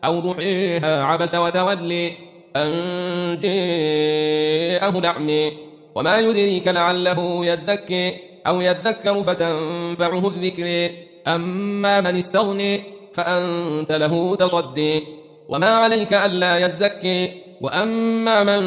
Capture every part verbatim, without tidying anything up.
أو ضحيها عبس وتولي أن جاءه الأعمى وما يدريك لعله يزكي أو يذكر فتنفعه الذكر أما من استغني فأنت له تصدي وما عليك ألا يزكي وأما من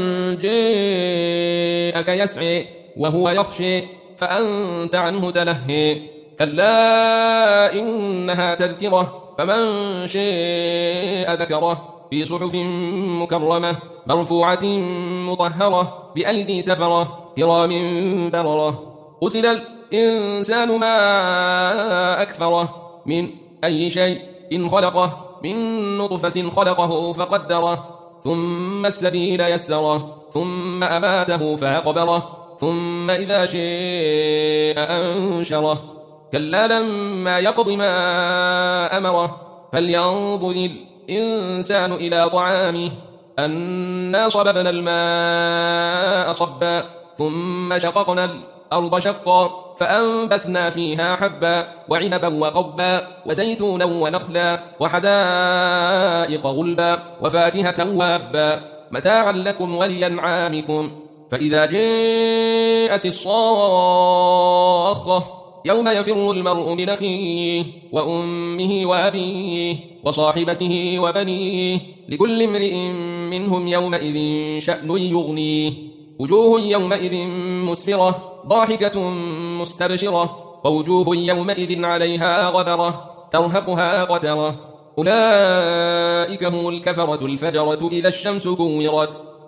جاءك يسعي وهو يخشي فأنت عنه تلهي كلا إنها تذكرة فمن شاء ذكره في صحف مكرمة مرفوعة مطهرة بأيدي سفرة كرام بررة قتل الإنسان ما أكفره من أي شيء إن خلقه من نطفة خلقه فقدره ثم السبيل يسره ثم أماته فأقبره ثم إذا شاء أنشره كلا لما يقض ما أمره فلينظر الإنسان إلى طعامه أنا صببنا الماء صبا ثم شققنا الأرض شقا فأنبتنا فيها حبا وعنبا وقبا وزيتونا ونخلا وحدائق غلبا وفاكهة وابا متاعا لكم ولأنعامكم فإذا جاءت الصاخة يوم يفر المرء من أخيه وأمه وأبيه وصاحبته وبنيه لكل امرئ منهم يومئذ شأن يغنيه وجوه يومئذ مسفرة ضاحكة مستبشرة ووجوه يومئذ عليها غبرة ترهقها قترة أولئك هم الكفرة الفجرة إذا الشمس كورت